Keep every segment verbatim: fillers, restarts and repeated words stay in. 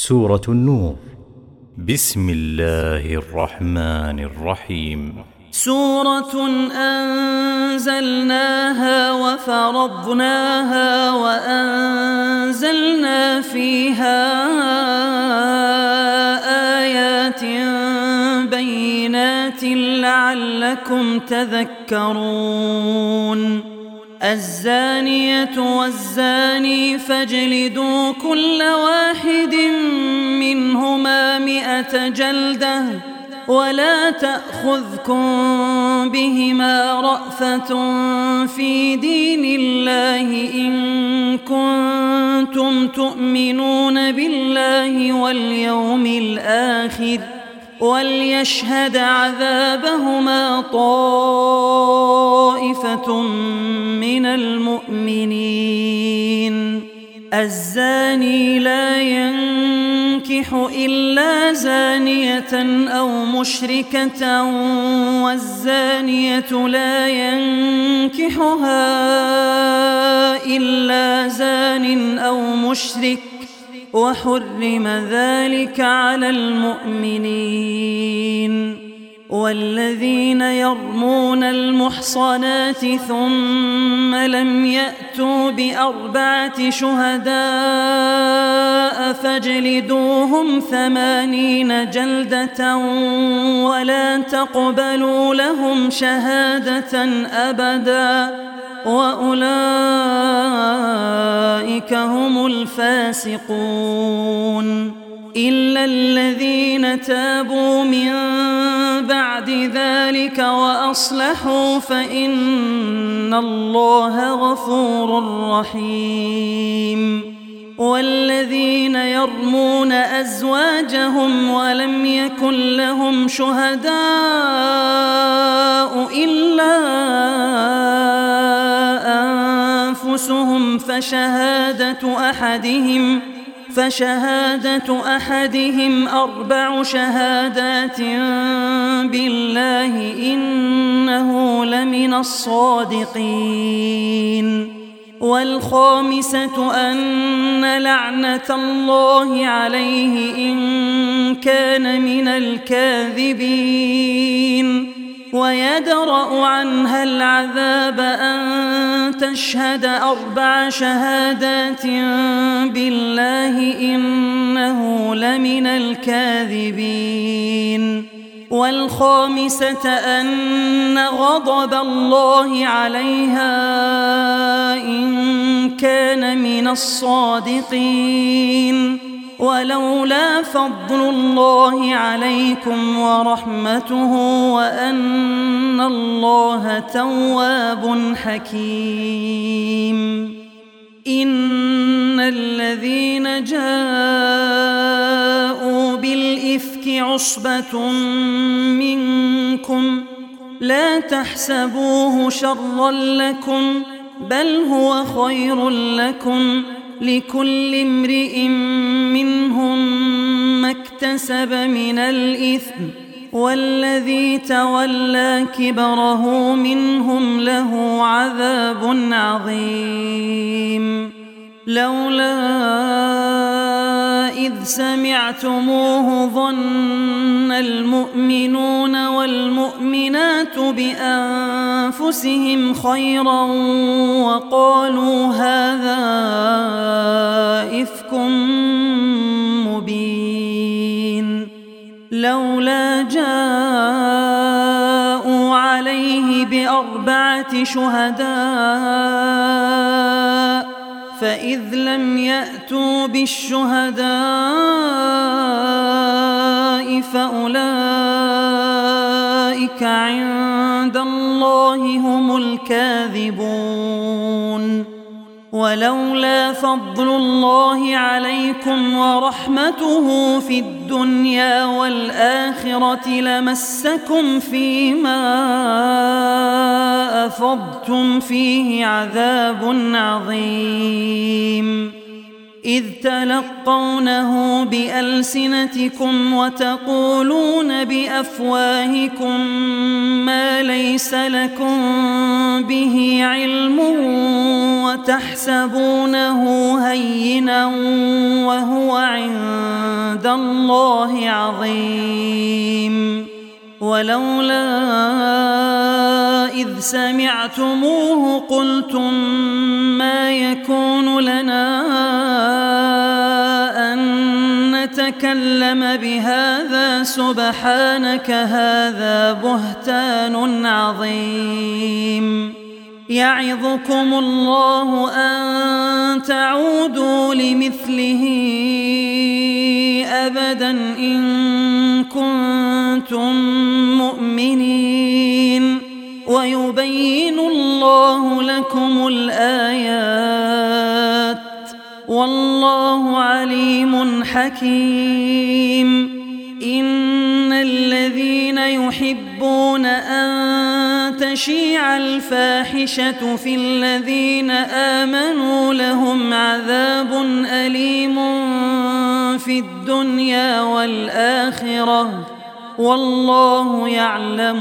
سورة النور. بسم الله الرحمن الرحيم. سورة أنزلناها وفرضناها وأنزلنا فيها آيات بينات لعلكم تذكرون. الزانية والزاني فاجلدوا كل واحد منهما مئة جلدة ولا تأخذكم بهما رأفة في دين الله إن كنتم تؤمنون بالله واليوم الآخر وليشهد عذابهما طائفة من المؤمنين. الزاني لا ينكح إلا زانية أو مشركة والزانية لا ينكحها إلا زان أو مشرك وحرم ذلك على المؤمنين. والذين يرمون المحصنات ثم لم يأتوا بأربعة شهداء فاجلدوهم ثمانين جلدة ولا تقبلوا لهم شهادة أبدا وأولئك هم الفاسقون. إلا الذين تابوا من بعد ذلك وأصلحوا فإن الله غفور رحيم. والذين يرمون أزواجهم ولم يكن لهم شهداء إلا أنفسهم فشهادة أحدهم فشهادة أحدهم أربع شهادات بالله إنه لمن الصادقين. والخامسة أن لعنة الله عليه إن كان من الكاذبين. ويدرأ عنها العذاب أن تشهد أربع شهادات بالله إنه لمن الكاذبين. والخامسة أن غضب الله عليها إن كان من الصادقين. ولولا فضل الله عليكم ورحمته وأن الله تواب حكيم. إن الذين جاءوا بالإفك عصبة منكم لا تحسبوه شرا لكم بل هو خير لكم لكل امرئ منهم ما اكتسب من الإثم والذي تولى كبره منهم له عذاب عظيم. لولا إذ سمعتموه ظن المؤمنون والمؤمنات بأنفسهم خيرا وقالوا هذا إفك مبين. لولا جاءوا عليه بأربعة شهداء فإذ لم يأتوا بالشهداء فأولئك عند الله هم الكاذبون. ولولا فضل الله عليكم ورحمته في الدنيا والآخرة لمسكم فيما أفضتم فيه عذاب عظيم. إذ تلقونه بألسنتكم وتقولون بأفواهكم ما ليس لكم به علم وتحسبونه هينا وهو عند عند الله عظيم. ولولا إذ سمعتموه قلتم ما يكون لنا أن نتكلم بهذا سبحانك هذا بهتان عظيم. يعظكم الله أن تعودوا لمثله أبدا إن كنتم مؤمنين ويبين الله لكم الآيات والله عليم حكيم. إن الذين يحبون أن تشيع الفاحشة في الذين آمنوا لهم عذاب أليم في الدنيا والآخرة والله يعلم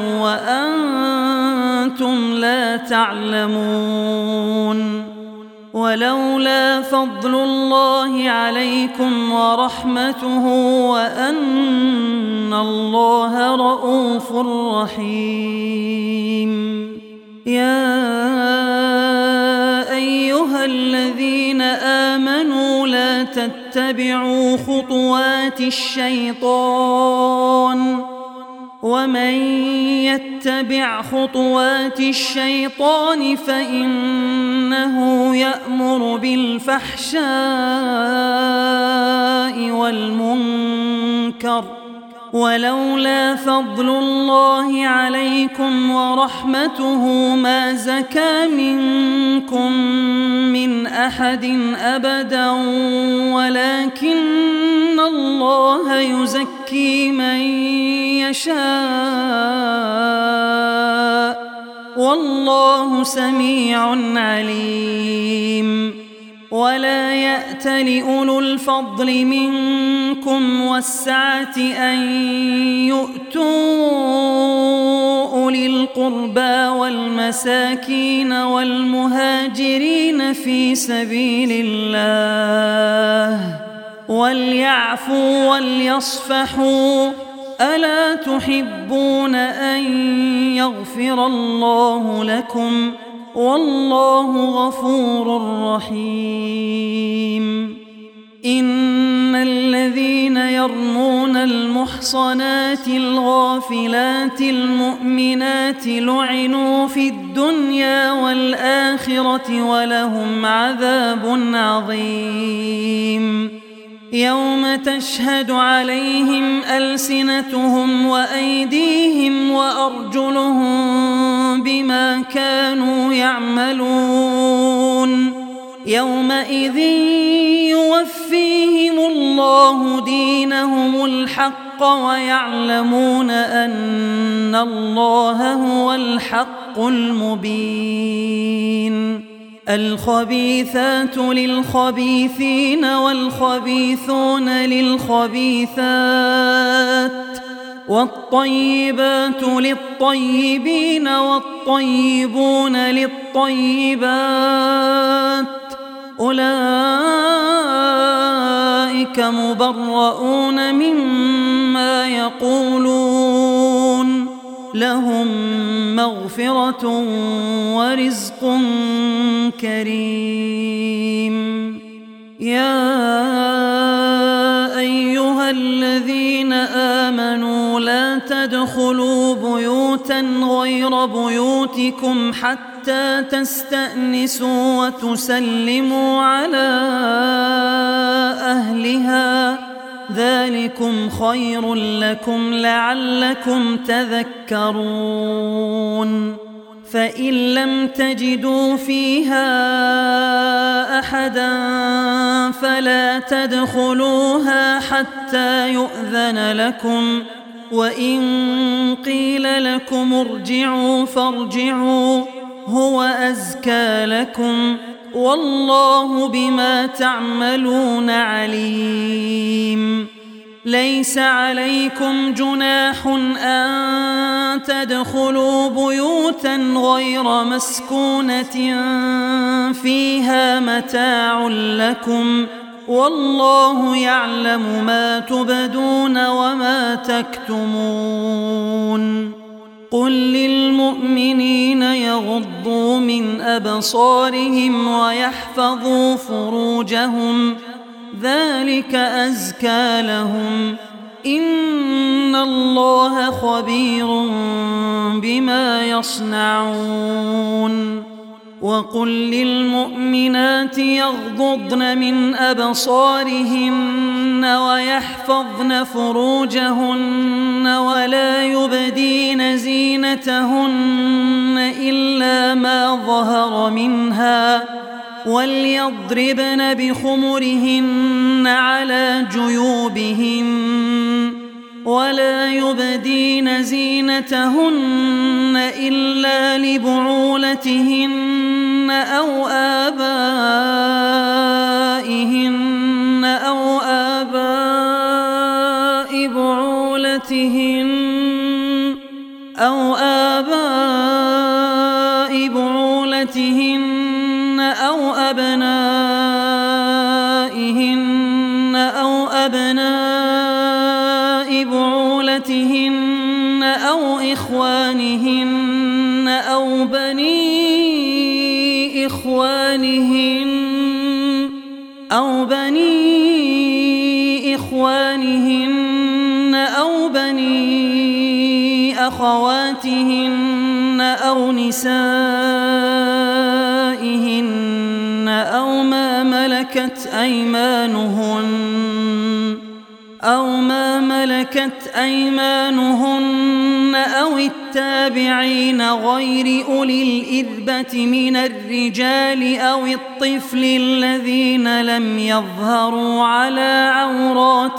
وأنتم لا تعلمون. ولولا فضل الله عليكم ورحمته وأن الله رؤوف رحيم. يا أيها الذين آمنوا لا تتبعوا خطوات الشيطان ومن يتبع خطوات الشيطان فإنه يأمر بالفحشاء والمنكر. ولولا فضل الله عليكم ورحمته ما زكى منكم من أحد أبدا ولكن الله يزكي من يشاء والله سميع عليم. ولا يأت لأولو الفضل منكم والسعة أن يؤتوا أولي القربى والمساكين والمهاجرين في سبيل الله وليعفوا وليصفحوا ألا تحبون أن يغفر الله لكم والله غفور رحيم. إن الذين يرمون المحصنات الغافلات المؤمنات لعنوا في الدنيا والآخرة ولهم عذاب عظيم. يوم تشهد عليهم ألسنتهم وأيديهم وأرجلهم بما كانوا يعملون. يومئذ يوفيهم الله دينهم الحق ويعلمون أن الله هو الحق المبين. الخبيثات للخبيثين والخبيثون للخبيثات والطيبات للطيبين والطيبون للطيبات أولئك مبرؤون مما يقولون لهم مغفرة ورزق كريم. يا أيها الذين آمنوا لا تدخلوا بيوتا غير بيوتكم حتى تستأنسوا وتسلموا على أهلها ذلكم خير لكم لعلكم تذكرون. فإن لم تجدوا فيها أحدا فلا تدخلوها حتى يؤذن لكم وإن قيل لكم ارجعوا فارجعوا هو أزكى لكم والله بما تعملون عليم. ليس عليكم جناح أن تدخلوا بيوتا غير مسكونة فيها متاع لكم والله يعلم ما تبدون وما تكتمون قل للمؤمنين يغضوا من أبصارهم ويحفظوا فروجهم ذلك أزكى لهم إن الله خبير بما يصنعون وقل للمؤمنات يغضضن من أبصارهن ويحفظن فروجهن ولا يبدين زينتهن إلا ما ظهر منها وليضربن بخمرهن على جيوبهن ولا يبدين زينتهن إلا لبعولتهن أو آبائهن أو آباء بعولتهن أو آباء بعولتهن أو أبنائهن أو أبناء بعولتهن أو إخوانهن أو بني إخوانهن أو بني إخوانهن أو بني أخواتهن أو نسائهن أو ما ملكت أيمانهن أو ما ملكت أيمانهن أو التابعين غير أولي الإربة من الرجال أو الطفل الذين لم يظهروا على عورات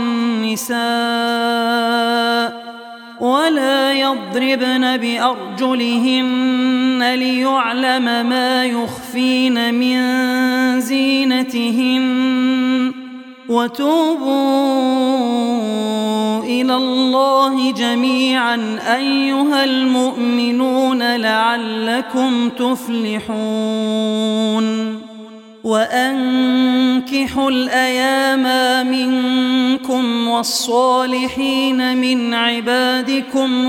النساء ولا يضربن بأرجلهن ليعلم ما يخفين من زينتهن وتوبوا إلى الله جميعا أيها المؤمنون لعلكم تفلحون وأنكحوا الأيام منكم والصالحين من عبادكم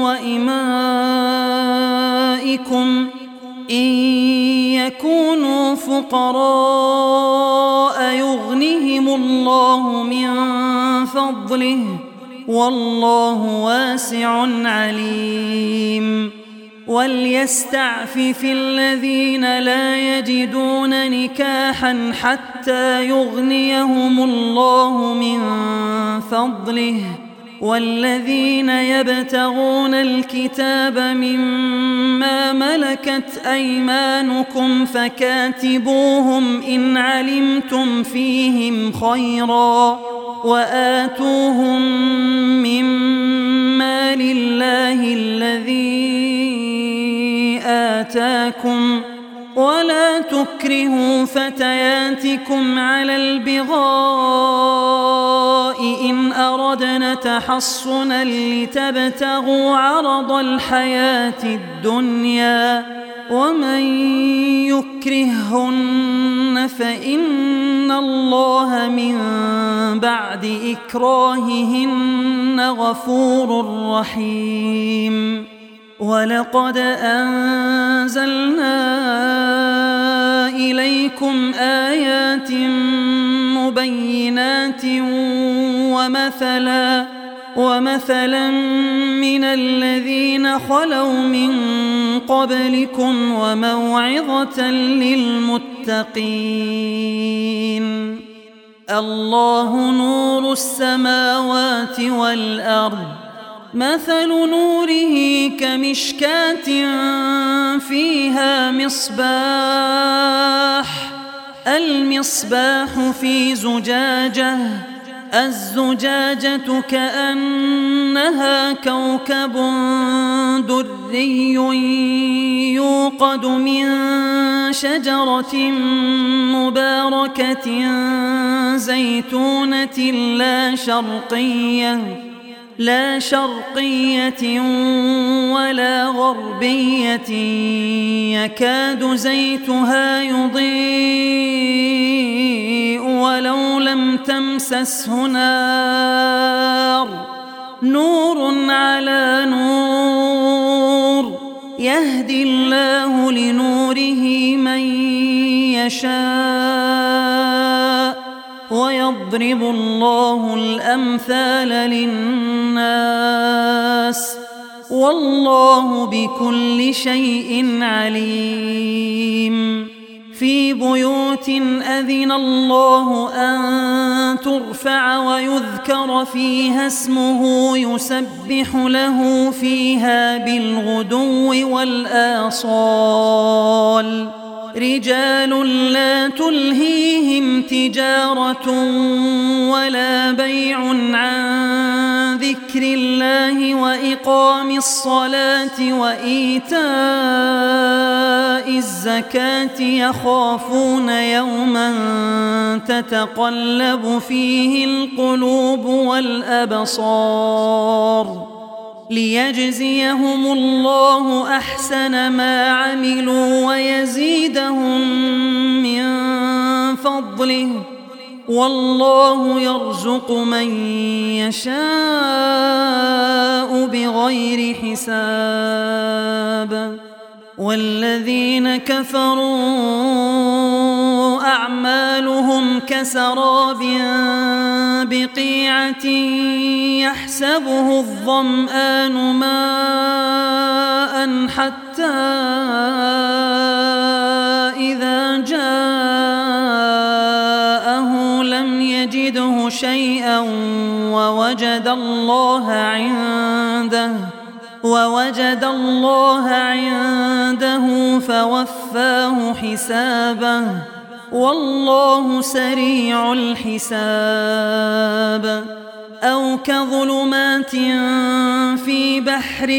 وإمائكم إن يكونوا فقراء يغنهم الله من فضله والله واسع عليم وليستعفف الذين لا يجدون نكاحا حتى يغنيهم الله من فضله والذين يبتغون الكتاب مما ملكت أيمانكم فكاتبوهم إن علمتم فيهم خيرا وآتوهم مما لله الذي آتاكم ولا تكرهوا فتياتكم على البغاء إن أردنا تحصنا لتبتغوا عرض الحياة الدنيا ومن يكرههن فإن الله من بعد إكراههن غفور رحيم ولقد أنزلنا إليكم آيات مبينات ومثلا ومثلا من الذين خلوا من قبلكم وموعظة للمتقين الله نور السماوات والأرض مثل نوره كمشكاة فيها مصباح المصباح في زجاجة الزجاجة كأنها كوكب دري يوقد من شجرة مباركة زيتونة لا شرقية لا شرقية ولا غربية يكاد زيتها يضيء ولو لم تمسسه نار نور على نور يهدي الله لنوره من يشاء ويضرب الله الأمثال للناس والله بكل شيء عليم. في بيوت أذن الله أن ترفع ويذكر فيها اسمه يسبح له فيها بالغدو والآصال رجال لا تلهيهم تجارة ولا بيع عن ذكر الله وإقام الصلاة وإيتاء الزكاة يخافون يوما تتقلب فيه القلوب والأبصار ليجزيهم الله أحسن ما عملوا ويزيدهم من فضله والله يرزق من يشاء بغير حساب. والذين كفروا أعمالهم كسراب بقيعة يحسبه الظمآن ماء حتى إذا جاءه لم يجده شيئا ووجد الله عنده ووجد الله عنده فوفاه حسابه والله سريع الحساب. أو كظلمات في بحر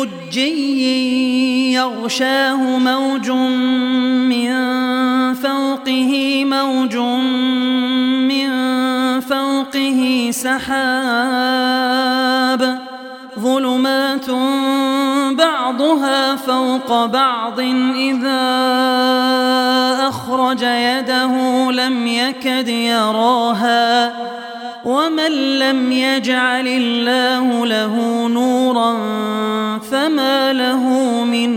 لجي يغشاه موج من فوقه موج من فوقه سحاب ظلمات بعضها فوق بعض إذا أخرج يده لم يكد يراها ومن لم يجعل الله له نورا فما له من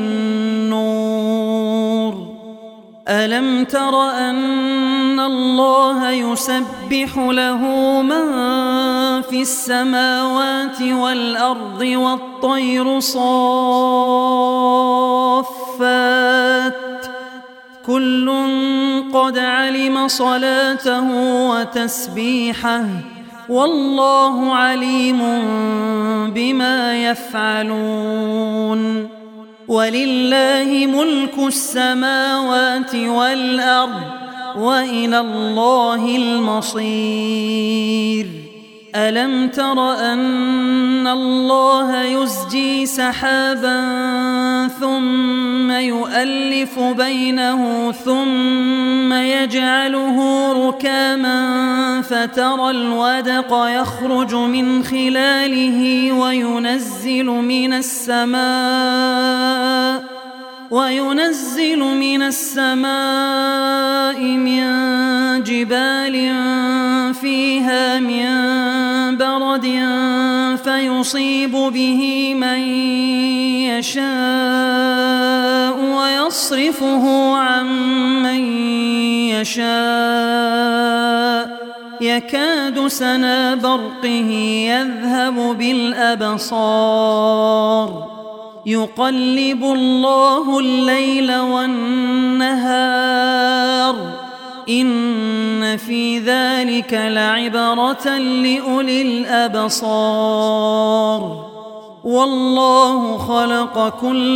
نور. ألم تر أن الله يسبح له من في السماوات والأرض والطير صافات كل قد علم صلاته وتسبيحه والله عليم بما يفعلون. ولله ملك السماوات والأرض وإلى الله المصير. ألم تر أن الله يزجي سحابا ثم يؤلف بينه ثم يجعله ركاما فترى الودق يخرج من خلاله وينزل من السماء وينزل من السماء من جبال فيها من برد فيصيب به من يشاء ويصرفه عن من يشاء يكاد سنا برقه يذهب بالأبصار يقلب الله الليل والنهار إن في ذلك لعبرة لأولي الأبصار. والله خلق كل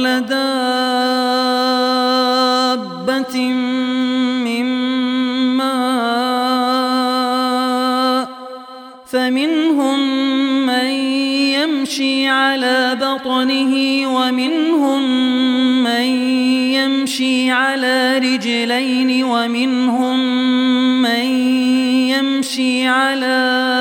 دابة من ماء فمنهم من يمشي على بطنه ومنهم من يمشي على رجلين ومنهم من يمشي على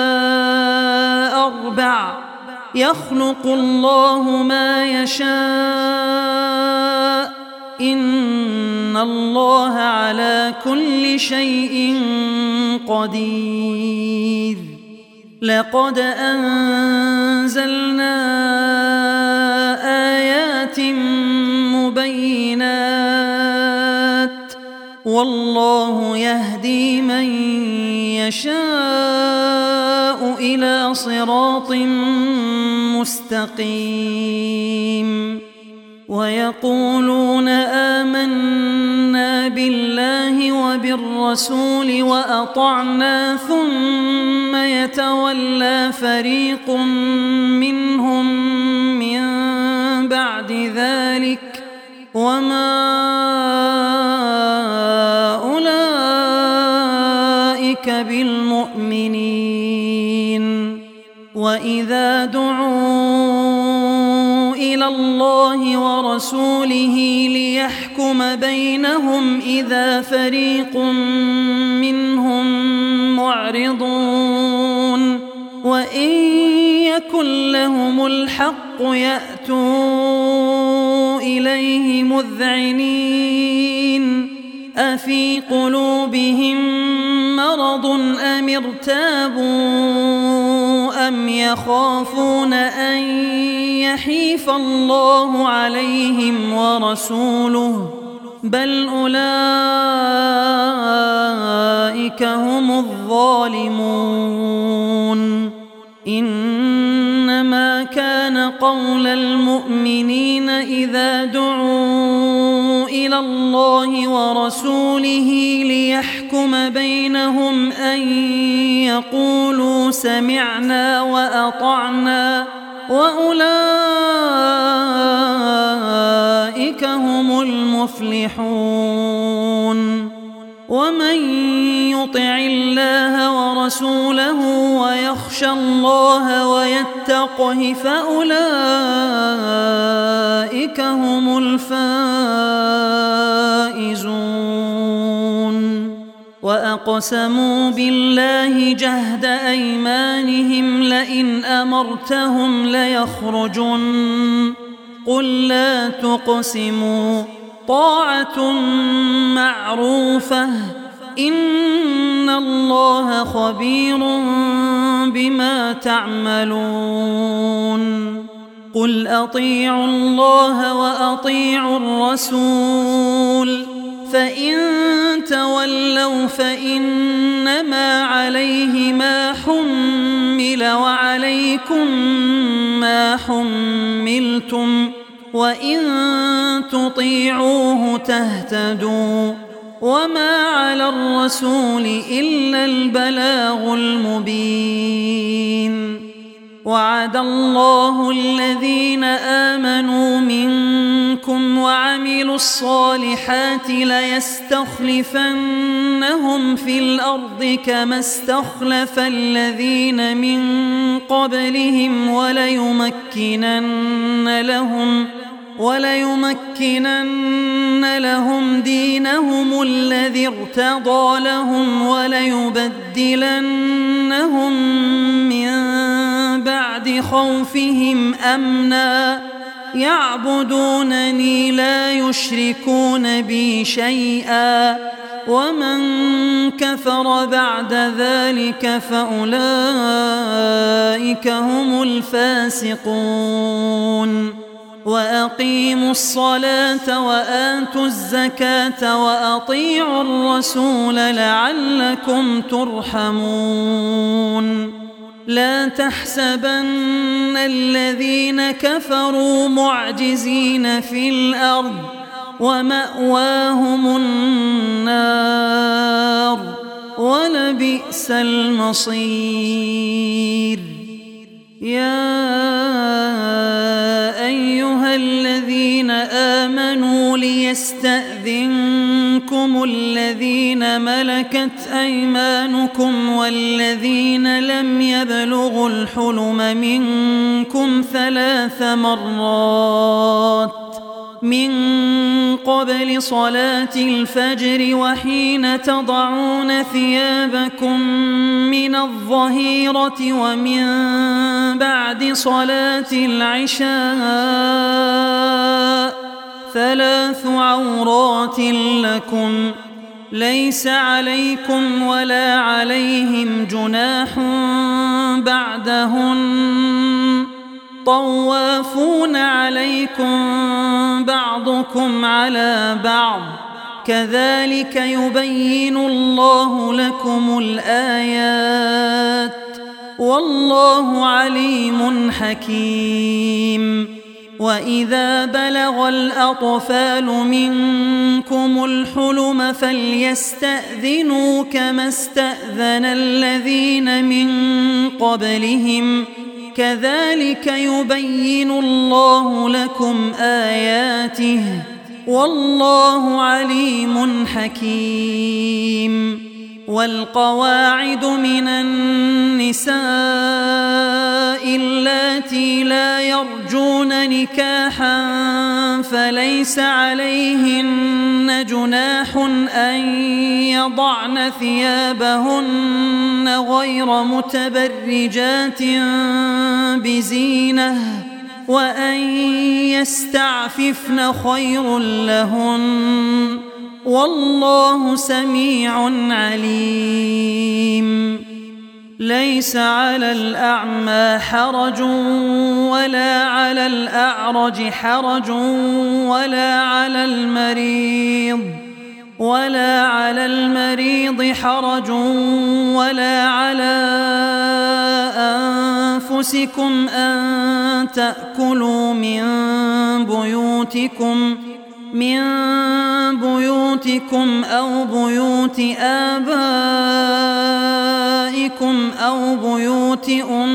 أربع يخلق الله ما يشاء إن الله على كل شيء قدير. لقد أنزلنا آيات مبينات والله يهدي من يشاء إلى صراط مستقيم. ويقولون آمنا بالله وبالرسول وأطعنا ثم يتولى فريق منهم من بعد ذلك وما أولئك بالمؤمنين. وإذا دعوا إلى الله ورسوله ليحكم بينهم إذا فريق منهم معرضون وإن يكن لهم الحق يأتوا إليه مذعنين. أفي قلوبهم مرض أم ارتابوا أم يخافون أن يحيف الله عليهم ورسوله بل أولئك هم الظالمون. إنما كان قول المؤمنين إذا دعوا إلى الله ورسوله ليحكم بينهم أن يقولوا سمعنا وأطعنا وأولئك هم المفلحون. ومن يطع الله ورسوله ويخشى الله ويتقه فأولئك هم الفائزون. وأقسموا بالله جهد أيمانهم لئن أمرتهم ليخرجن قل لا تقسموا طاعة معروفة إن الله خبير بما تعملون. قل أطيعوا الله وأطيعوا الرسول فإن تولوا فإنما عليه ما حمل وعليكم ما حملتم وإن تطيعوه تهتدوا وما على الرسول إلا البلاغ المبين. وعد الله الذين آمنوا منكم وعملوا الصالحات ليستخلفنهم في الأرض كما استخلف الذين من قبلهم وليمكنن لهم وليمكنن لهم دينهم الذي ارتضى لهم وليبدلنهم من بعد خوفهم أمنا يعبدونني لا يشركون بي شيئا ومن كفر بعد ذلك فأولئك هم الفاسقون. وأقيموا الصلاة وآتوا الزكاة وأطيعوا الرسول لعلكم ترحمون. لا تحسبن الذين كفروا معجزين في الأرض ومأواهم النار ولبئس المصير. يا أيها الذين آمنوا ليستأذنكم الذين ملكت أيمانكم والذين لم يبلغوا الحلم منكم ثلاث مرات من قبل صلاة الفجر وحين تضعون ثيابكم من الظهيرة ومن بعد صلاة العشاء ثلاث عورات لكم ليس عليكم ولا عليهم جناح بعدهن طوافون عليكم بعضكم على بعض كذلك يبين الله لكم الآيات والله عليم حكيم. وإذا بلغ الأطفال منكم الحلم فليستأذنوا كما استأذن الذين من قبلهم كذلك يبين الله لكم آياته والله عليم حكيم. والقواعد من النساء اللاتي لا يرجون نكاحا فليس عليهن جناح أن يضعن ثيابهن غير متبرجات بزينة وأن يستعففن خير لهن والله سميع عليم. ليس على الأعمى حرج ولا على الأعرج حرج ولا على المريض ولا على المريض حرج ولا على أنفسكم أن تأكلوا من بيوتكم من بيوتكم أو بيوت آبائكم أو بيوت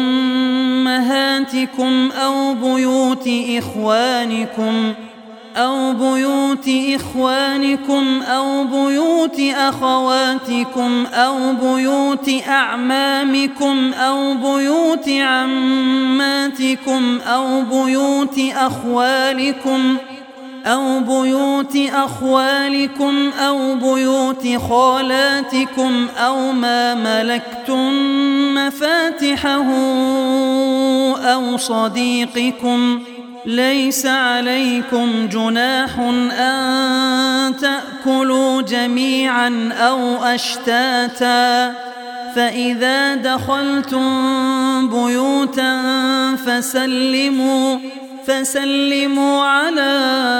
أمهاتكم أو بيوت إخوانكم أو بيوت إخوانكم أو بيوت أخواتكم أو بيوت أعمامكم أو بيوت عماتكم أو بيوت أخوالكم أو بيوت أخوالكم أو بيوت خالاتكم أو ما ملكتم مفاتحه أو صديقكم ليس عليكم جناح أن تأكلوا جميعا أو أشتاتا فإذا دخلتم بيوتا فسلموا فسلموا على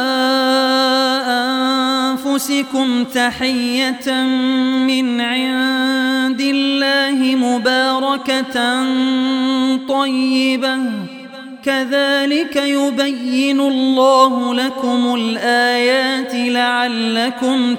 أنفسكم تحية من عند الله مباركة طيبة كذلك يبين الله لكم الآيات لعلكم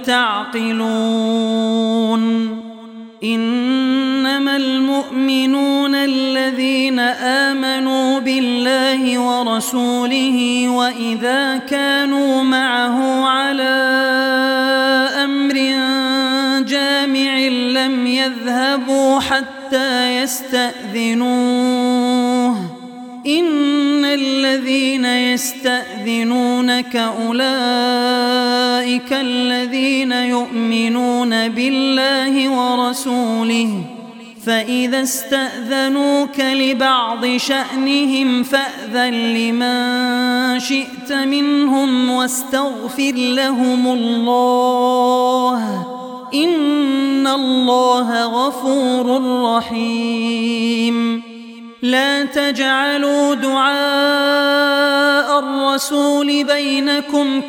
تعقلون. إنما المؤمنون الذين آمنوا بالله ورسوله وإذا كانوا معه على أمر جامع لم يذهبوا حتى يستأذنوه إن الذين يستأذنونك أولئك الذين يؤمنون بالله ورسوله فإذا استأذنوك لبعض شأنهم فأذن لمن شئت منهم واستغفر لهم الله إن الله غفور رحيم. لا تجعلوا دعاء الرسول بينكم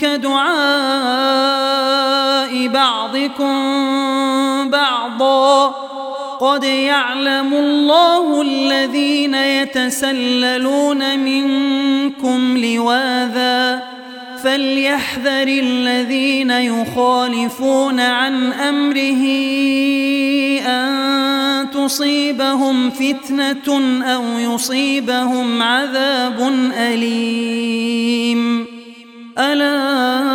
كدعاء بعضكم بعضا قد يعلم الله الذين يتسللون منكم لواذا فليحذر الذين يخالفون عن أمره أن تصيبهم فتنة أو يصيبهم عذاب أليم. ألا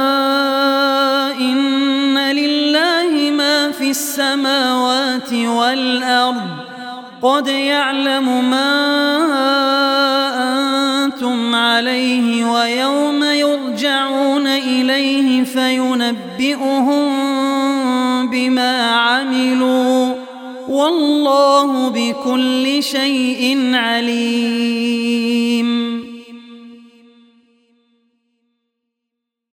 إن لله ما في السماوات والأرض قد يعلم ما أنتم عليه ويوم يرجعون إليه فينبئهم بما عملوا والله بكل شيء عليم.